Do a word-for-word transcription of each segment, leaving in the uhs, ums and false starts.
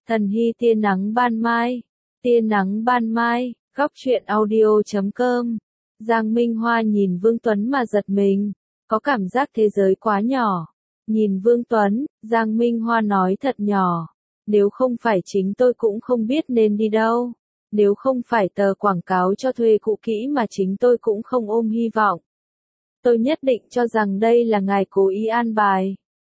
Thần Hy tia nắng ban mai, tia nắng ban mai, góc truyện audio chấm com. Giang Minh Hoa nhìn Vương Tuấn mà giật mình, có cảm giác thế giới quá nhỏ. Nhìn Vương Tuấn, Giang Minh Hoa nói thật nhỏ, nếu không phải chính tôi cũng không biết nên đi đâu. Nếu không phải tờ quảng cáo cho thuê cũ kỹ mà chính tôi cũng không ôm hy vọng. Tôi nhất định cho rằng đây là ngài cố ý an bài.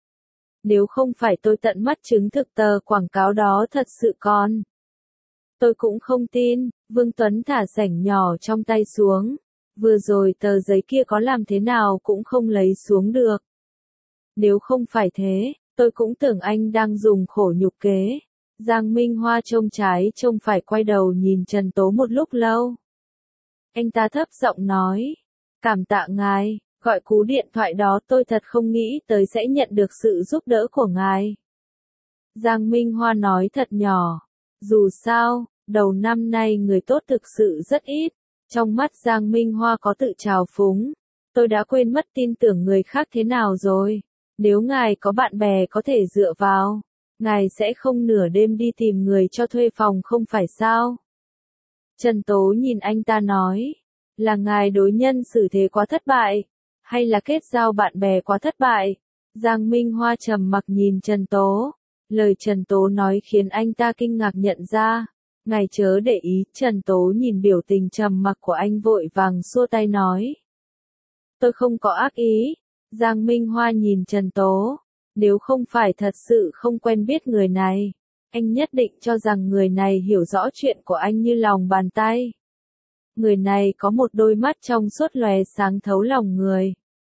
Nếu không phải tôi tận mắt chứng thực tờ quảng cáo đó thật sự còn. Tôi cũng không tin. Vương Tuấn thả rảnh nhỏ trong tay xuống. Vừa rồi tờ giấy kia có làm thế nào cũng không lấy xuống được. Nếu không phải thế, tôi cũng tưởng anh đang dùng khổ nhục kế. Giang Minh Hoa trông trái trông phải quay đầu nhìn Trần Tố một lúc lâu. Anh ta thấp giọng nói, cảm tạ ngài, gọi cú điện thoại đó tôi thật không nghĩ tới sẽ nhận được sự giúp đỡ của ngài. Giang Minh Hoa nói thật nhỏ, dù sao, đầu năm nay người tốt thực sự rất ít. Trong mắt Giang Minh Hoa có tự trào phúng, tôi đã quên mất tin tưởng người khác thế nào rồi. Nếu ngài có bạn bè có thể dựa vào, ngài sẽ không nửa đêm đi tìm người cho thuê phòng không phải sao? Trần Tố nhìn anh ta nói, là ngài đối nhân xử thế quá thất bại, hay là kết giao bạn bè quá thất bại? Giang Minh Hoa trầm mặc nhìn Trần Tố, lời Trần Tố nói khiến anh ta kinh ngạc nhận ra. Ngài chớ để ý, Trần Tố nhìn biểu tình trầm mặc của anh vội vàng xua tay nói. Tôi không có ác ý. Giang Minh Hoa nhìn Trần Tố. Nếu không phải thật sự không quen biết người này, anh nhất định cho rằng người này hiểu rõ chuyện của anh như lòng bàn tay. Người này có một đôi mắt trong suốt lóe sáng thấu lòng người.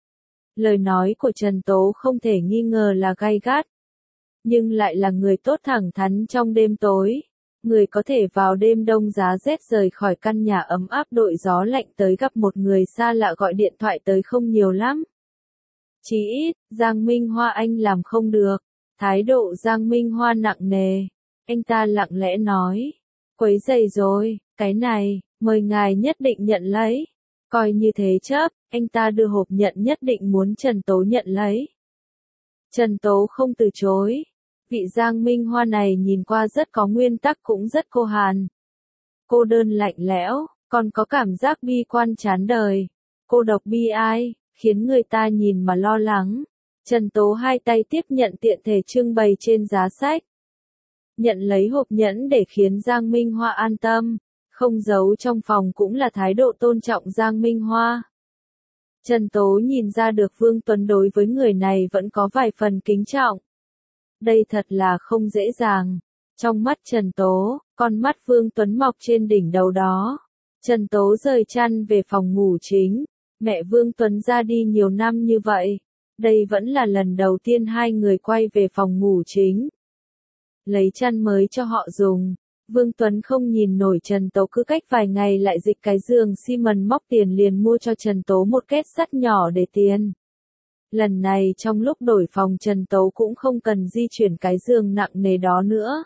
Lời nói của Trần Tố không thể nghi ngờ là gay gắt, nhưng lại là người tốt thẳng thắn trong đêm tối. Người có thể vào đêm đông giá rét rời khỏi căn nhà ấm áp đội gió lạnh tới gặp một người xa lạ gọi điện thoại tới không nhiều lắm. Chí ít, Giang Minh Hoa anh làm không được. Thái độ Giang Minh Hoa nặng nề. Anh ta lặng lẽ nói. Quấy rầy rồi, cái này, mời ngài nhất định nhận lấy. Coi như thế chấp, anh ta đưa hộp nhận nhất định muốn Trần Tố nhận lấy. Trần Tố không từ chối. Vị Giang Minh Hoa này nhìn qua rất có nguyên tắc cũng rất cô hàn. Cô đơn lạnh lẽo, còn có cảm giác bi quan chán đời. Cô độc bi ai, khiến người ta nhìn mà lo lắng. Trần Tố hai tay tiếp nhận tiện thể trưng bày trên giá sách. Nhận lấy hộp nhẫn để khiến Giang Minh Hoa an tâm. Không giấu trong phòng cũng là thái độ tôn trọng Giang Minh Hoa. Trần Tố nhìn ra được Vương Tuấn đối với người này vẫn có vài phần kính trọng. Đây thật là không dễ dàng. Trong mắt Trần Tố, con mắt Vương Tuấn mọc trên đỉnh đầu đó. Trần Tố rời chăn về phòng ngủ chính. Mẹ Vương Tuấn ra đi nhiều năm như vậy. Đây vẫn là lần đầu tiên hai người quay về phòng ngủ chính. Lấy chăn mới cho họ dùng. Vương Tuấn không nhìn nổi Trần Tố cứ cách vài ngày lại dịch cái giường xi mần móc tiền liền mua cho Trần Tố một két sắt nhỏ để tiền. Lần này trong lúc đổi phòng Trần Tố cũng không cần di chuyển cái giường nặng nề đó nữa.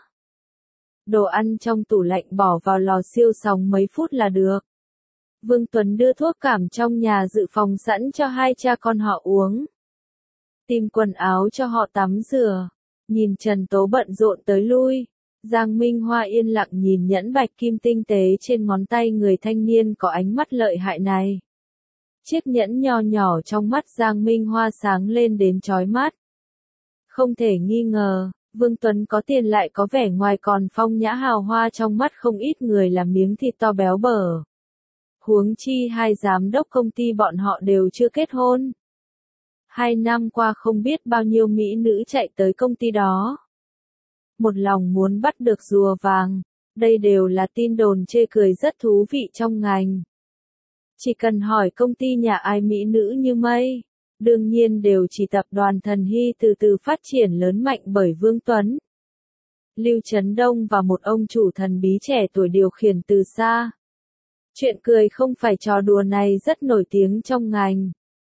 Đồ ăn trong tủ lạnh bỏ vào lò siêu sóng mấy phút là được. Vương Tuấn đưa thuốc cảm trong nhà dự phòng sẵn cho hai cha con họ uống. Tìm quần áo cho họ tắm rửa. Nhìn Trần Tố bận rộn tới lui. Giang Minh Hoa yên lặng nhìn nhẫn bạch kim tinh tế trên ngón tay người thanh niên có ánh mắt lợi hại này. Chiếc nhẫn nho nhỏ trong mắt Giang Minh Hoa sáng lên đến chói mắt. Không thể nghi ngờ, Vương Tuấn có tiền lại có vẻ ngoài còn phong nhã hào hoa trong mắt không ít người là miếng thịt to béo bở. Huống chi hai giám đốc công ty bọn họ đều chưa kết hôn. Hai năm qua không biết bao nhiêu mỹ nữ chạy tới công ty đó. Một lòng muốn bắt được rùa vàng. Đây đều là tin đồn chê cười rất thú vị trong ngành. Chỉ cần hỏi công ty nhà ai mỹ nữ như mây, đương nhiên đều chỉ tập đoàn Thần Hy từ từ phát triển lớn mạnh bởi Vương Tuấn, Lưu Trấn Đông và một ông chủ thần bí trẻ tuổi điều khiển từ xa. Chuyện cười không phải trò đùa này rất nổi tiếng trong ngành.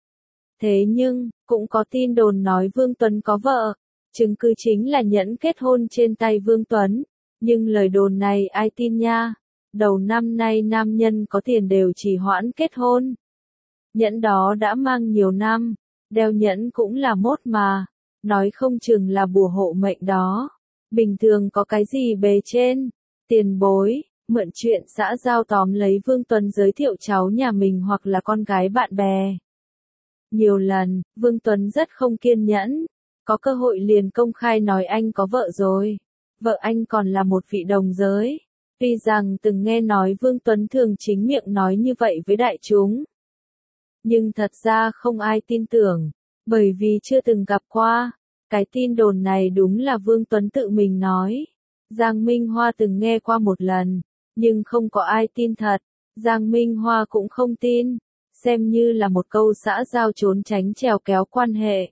Thế nhưng, cũng có tin đồn nói Vương Tuấn có vợ, chứng cứ chính là nhẫn kết hôn trên tay Vương Tuấn, nhưng lời đồn này ai tin nha? Đầu năm nay nam nhân có tiền đều trì hoãn kết hôn. Nhẫn đó đã mang nhiều năm, đeo nhẫn cũng là mốt mà, nói không chừng là bùa hộ mệnh đó. Bình thường có cái gì bề trên, tiền bối, mượn chuyện xã giao tóm lấy Vương Tuấn giới thiệu cháu nhà mình hoặc là con gái bạn bè. Nhiều lần, Vương Tuấn rất không kiên nhẫn, có cơ hội liền công khai nói anh có vợ rồi. Vợ anh còn là một vị đồng giới. Tuy rằng từng nghe nói Vương Tuấn thường chính miệng nói như vậy với đại chúng. Nhưng thật ra không ai tin tưởng, bởi vì chưa từng gặp qua. Cái tin đồn này đúng là Vương Tuấn tự mình nói. Giang Minh Hoa từng nghe qua một lần, nhưng không có ai tin thật. Giang Minh Hoa cũng không tin, xem như là một câu xã giao trốn tránh trèo kéo quan hệ.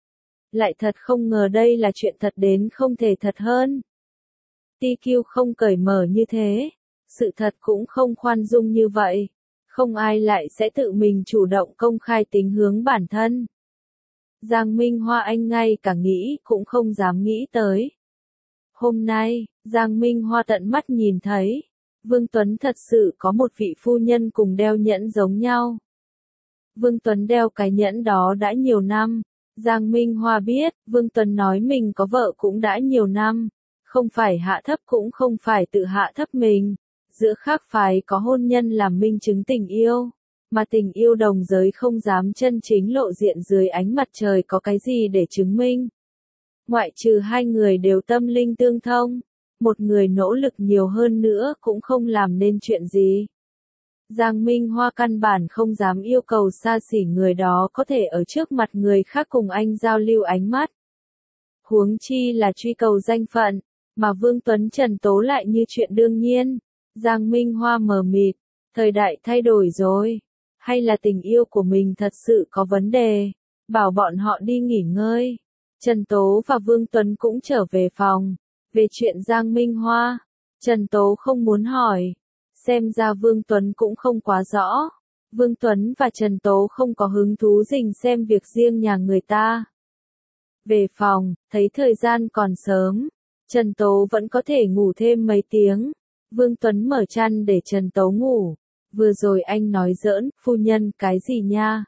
Lại thật không ngờ đây là chuyện thật đến không thể thật hơn. tê quy không cởi mở như thế, sự thật cũng không khoan dung như vậy, không ai lại sẽ tự mình chủ động công khai tính hướng bản thân. Giang Minh Hoa anh ngay cả nghĩ cũng không dám nghĩ tới. Hôm nay, Giang Minh Hoa tận mắt nhìn thấy, Vương Tuấn thật sự có một vị phu nhân cùng đeo nhẫn giống nhau. Vương Tuấn đeo cái nhẫn đó đã nhiều năm. Giang Minh Hoa biết, Vương Tuấn nói mình có vợ cũng đã nhiều năm, không phải hạ thấp cũng không phải tự hạ thấp mình, giữa khác phái có hôn nhân làm minh chứng tình yêu, mà tình yêu đồng giới không dám chân chính lộ diện dưới ánh mặt trời có cái gì để chứng minh. Ngoại trừ hai người đều tâm linh tương thông, một người nỗ lực nhiều hơn nữa cũng không làm nên chuyện gì. Giang Minh Hoa căn bản không dám yêu cầu xa xỉ người đó có thể ở trước mặt người khác cùng anh giao lưu ánh mắt. Huống chi là truy cầu danh phận, mà Vương Tuấn Trần tố lại như chuyện đương nhiên. Giang Minh Hoa mờ mịt, thời đại thay đổi rồi, hay là tình yêu của mình thật sự có vấn đề, bảo bọn họ đi nghỉ ngơi. Trần Tố và Vương Tuấn cũng trở về phòng, về chuyện Giang Minh Hoa, Trần Tố không muốn hỏi. Xem ra Vương Tuấn cũng không quá rõ. Vương Tuấn và Trần Tố không có hứng thú rình xem việc riêng nhà người ta. Về phòng, thấy thời gian còn sớm, Trần Tố vẫn có thể ngủ thêm mấy tiếng. Vương Tuấn mở chăn để Trần Tố ngủ. Vừa rồi anh nói giỡn, phu nhân cái gì nha?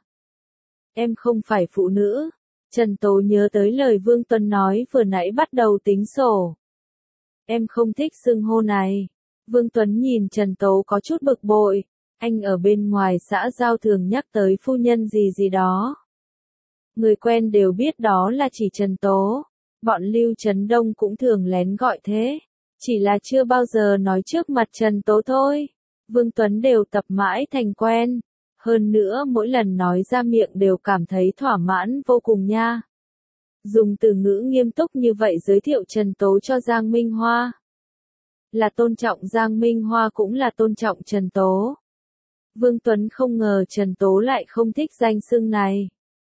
Em không phải phụ nữ. Trần Tố nhớ tới lời Vương Tuấn nói vừa nãy bắt đầu tính sổ. Em không thích xưng hô này. Vương Tuấn nhìn Trần Tố có chút bực bội, anh ở bên ngoài xã giao thường nhắc tới phu nhân gì gì đó. Người quen đều biết đó là chỉ Trần Tố, bọn Lưu Trấn Đông cũng thường lén gọi thế, chỉ là chưa bao giờ nói trước mặt Trần Tố thôi. Vương Tuấn đều tập mãi thành quen, hơn nữa mỗi lần nói ra miệng đều cảm thấy thỏa mãn vô cùng nha. Dùng từ ngữ nghiêm túc như vậy giới thiệu Trần Tố cho Giang Minh Hoa. Là tôn trọng Giang Minh Hoa cũng là tôn trọng Trần Tố. Vương Tuấn không ngờ Trần Tố lại không thích danh xưng này.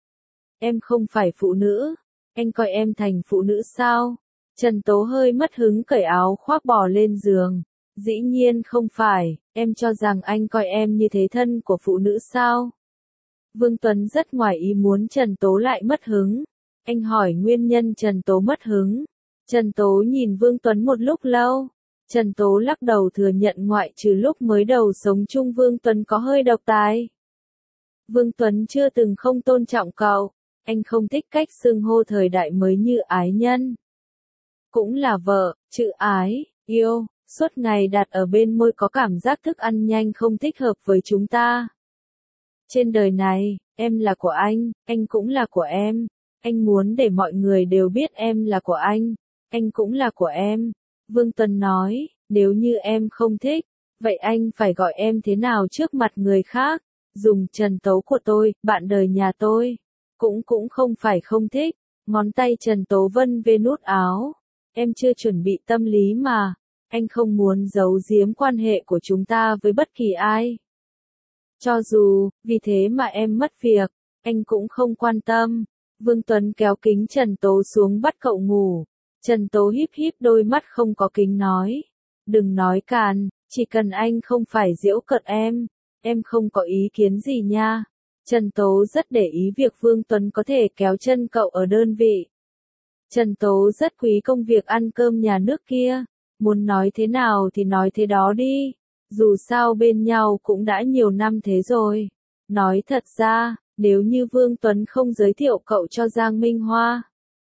Em không phải phụ nữ, anh coi em thành phụ nữ sao? Trần Tố hơi mất hứng cởi áo khoác bò lên giường. Dĩ nhiên không phải, em cho rằng anh coi em như thế thân của phụ nữ sao? Vương Tuấn rất ngoài ý muốn Trần Tố lại mất hứng. Anh hỏi nguyên nhân Trần Tố mất hứng. Trần Tố nhìn Vương Tuấn một lúc lâu. Trần Tố lắc đầu thừa nhận ngoại trừ lúc mới đầu sống chung Vương Tuấn có hơi độc tài. Vương Tuấn chưa từng không tôn trọng cậu, anh không thích cách xưng hô thời đại mới như ái nhân. Cũng là vợ, chữ ái, yêu, suốt ngày đặt ở bên môi có cảm giác thức ăn nhanh không thích hợp với chúng ta. Trên đời này, em là của anh, anh cũng là của em, anh muốn để mọi người đều biết em là của anh, anh cũng là của em. Vương Tuấn nói, nếu như em không thích, vậy anh phải gọi em thế nào trước mặt người khác? Dùng Trần Tố của tôi, bạn đời nhà tôi. Cũng cũng không phải không thích. Ngón tay Trần Tố vân về nút áo. Em chưa chuẩn bị tâm lý mà. Anh không muốn giấu giếm quan hệ của chúng ta với bất kỳ ai. Cho dù, vì thế mà em mất việc, anh cũng không quan tâm. Vương Tuấn kéo kính Trần Tố xuống bắt cậu ngủ. Trần Tố híp híp đôi mắt không có kính nói. Đừng nói càn, chỉ cần anh không phải giễu cợt em, em không có ý kiến gì nha. Trần Tố rất để ý việc Vương Tuấn có thể kéo chân cậu ở đơn vị. Trần Tố rất quý công việc ăn cơm nhà nước kia, muốn nói thế nào thì nói thế đó đi, dù sao bên nhau cũng đã nhiều năm thế rồi. Nói thật ra, nếu như Vương Tuấn không giới thiệu cậu cho Giang Minh Hoa,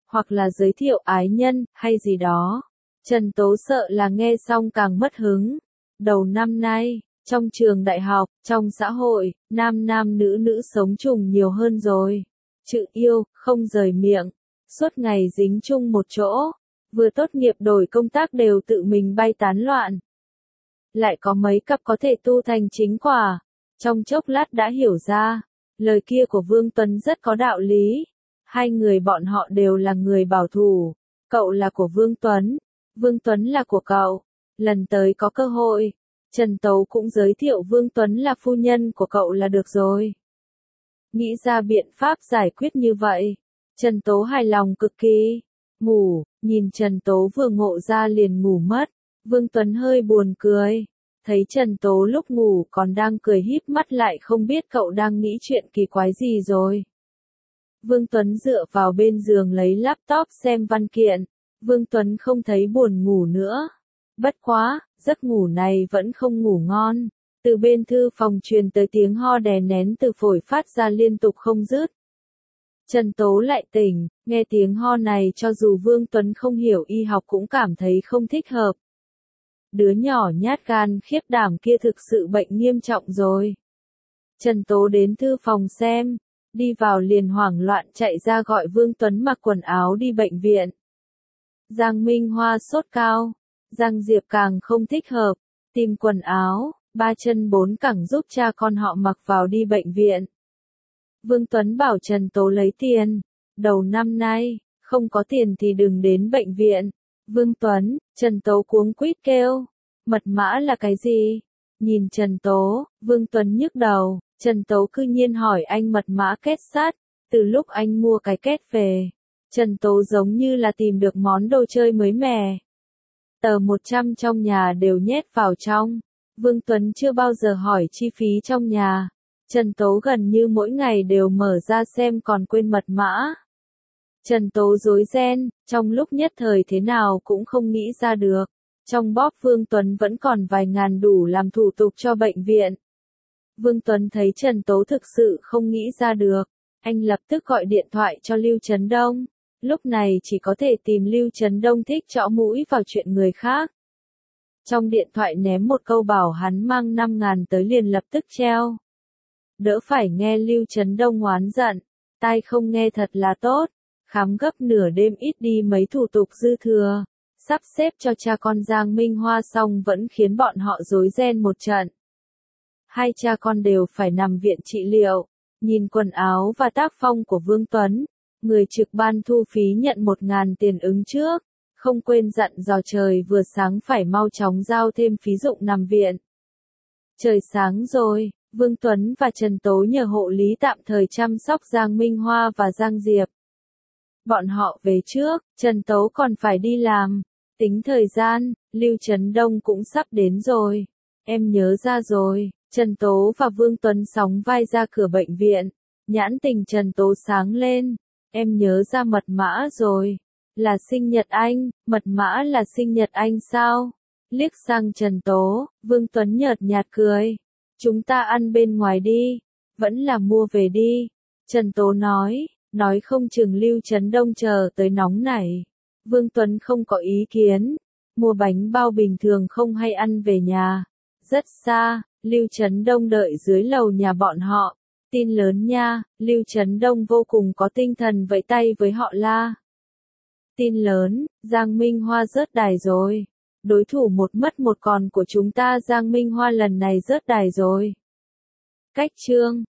hoặc là giới thiệu ái nhân, hay gì đó. Trần Tố sợ là nghe xong càng mất hứng. Đầu năm nay, trong trường đại học, trong xã hội, nam nam nữ nữ sống chung nhiều hơn rồi. Chữ yêu, không rời miệng, suốt ngày dính chung một chỗ, vừa tốt nghiệp đổi công tác đều tự mình bay tán loạn. Lại có mấy cặp có thể tu thành chính quả, trong chốc lát đã hiểu ra, lời kia của Vương Tuấn rất có đạo lý. Hai người bọn họ đều là người bảo thủ, cậu là của Vương Tuấn, Vương Tuấn là của cậu. Lần tới có cơ hội, Trần Tố cũng giới thiệu Vương Tuấn là phu nhân của cậu là được rồi. Nghĩ ra biện pháp giải quyết như vậy, Trần Tố hài lòng cực kỳ. Ngủ, nhìn Trần Tố vừa ngộ ra liền ngủ mất. Vương Tuấn hơi buồn cười, thấy Trần Tố lúc ngủ còn đang cười híp mắt lại không biết cậu đang nghĩ chuyện kỳ quái gì rồi. Vương Tuấn dựa vào bên giường lấy laptop xem văn kiện. Vương Tuấn không thấy buồn ngủ nữa. Bất quá, giấc ngủ này vẫn không ngủ ngon. Từ bên thư phòng truyền tới tiếng ho đè nén từ phổi phát ra liên tục không dứt. Trần Tố lại tỉnh, nghe tiếng ho này cho dù Vương Tuấn không hiểu y học cũng cảm thấy không thích hợp. Đứa nhỏ nhát gan khiếp đảm kia thực sự bệnh nghiêm trọng rồi. Trần Tố đến thư phòng xem, đi vào liền hoảng loạn chạy ra gọi Vương Tuấn mặc quần áo đi bệnh viện. Giang Minh Hoa sốt cao, Giang Diệp càng không thích hợp, tìm quần áo, ba chân bốn cẳng giúp cha con họ mặc vào đi bệnh viện. Vương Tuấn bảo Trần Tố lấy tiền, đầu năm nay, không có tiền thì đừng đến bệnh viện. Vương Tuấn, Trần Tố cuống quýt kêu, mật mã là cái gì? Nhìn Trần Tố, Vương Tuấn nhức đầu, Trần Tố cư nhiên hỏi anh mật mã kết sắt, từ lúc anh mua cái kết về. Trần Tố giống như là tìm được món đồ chơi mới mẻ. Tờ một trăm trong nhà đều nhét vào trong. Vương Tuấn chưa bao giờ hỏi chi phí trong nhà. Trần Tố gần như mỗi ngày đều mở ra xem còn quên mật mã. Trần Tố rối ren, trong lúc nhất thời thế nào cũng không nghĩ ra được. Trong bóp Vương Tuấn vẫn còn vài ngàn đủ làm thủ tục cho bệnh viện. Vương Tuấn thấy Trần Tố thực sự không nghĩ ra được. Anh lập tức gọi điện thoại cho Lưu Trấn Đông. Lúc này chỉ có thể tìm Lưu Trấn Đông thích chõ mũi vào chuyện người khác. Trong điện thoại ném một câu bảo hắn mang năm ngàn tới liền lập tức treo. Đỡ phải nghe Lưu Trấn Đông oán giận, tai không nghe thật là tốt. Khám gấp nửa đêm ít đi mấy thủ tục dư thừa, sắp xếp cho cha con Giang Minh Hoa xong vẫn khiến bọn họ rối ren một trận. Hai cha con đều phải nằm viện trị liệu. Nhìn quần áo và tác phong của Vương Tuấn, người trực ban thu phí nhận một ngàn tiền ứng trước, không quên dặn dò trời vừa sáng phải mau chóng giao thêm phí dụng nằm viện. Trời sáng rồi, Vương Tuấn và Trần Tố nhờ hộ lý tạm thời chăm sóc Giang Minh Hoa và Giang Diệp. Bọn họ về trước, Trần Tố còn phải đi làm. Tính thời gian, Lưu Trấn Đông cũng sắp đến rồi. Em nhớ ra rồi, Trần Tố và Vương Tuấn sóng vai ra cửa bệnh viện. Nhãn tình Trần Tố sáng lên. Em nhớ ra mật mã rồi. Là sinh nhật anh, mật mã là sinh nhật anh sao? Liếc sang Trần Tố, Vương Tuấn nhợt nhạt cười. Chúng ta ăn bên ngoài đi. Vẫn là mua về đi. Trần Tố nói. Nói không chừng Lưu Trấn Đông chờ tới nóng nảy. Vương Tuấn không có ý kiến. Mua bánh bao bình thường không hay ăn về nhà. Rất xa, Lưu Trấn Đông đợi dưới lầu nhà bọn họ. Tin lớn nha, Lưu Trấn Đông vô cùng có tinh thần vẫy tay với họ la. Tin lớn, Giang Minh Hoa rớt đài rồi. Đối thủ một mất một còn của chúng ta Giang Minh Hoa lần này rớt đài rồi. Cách chương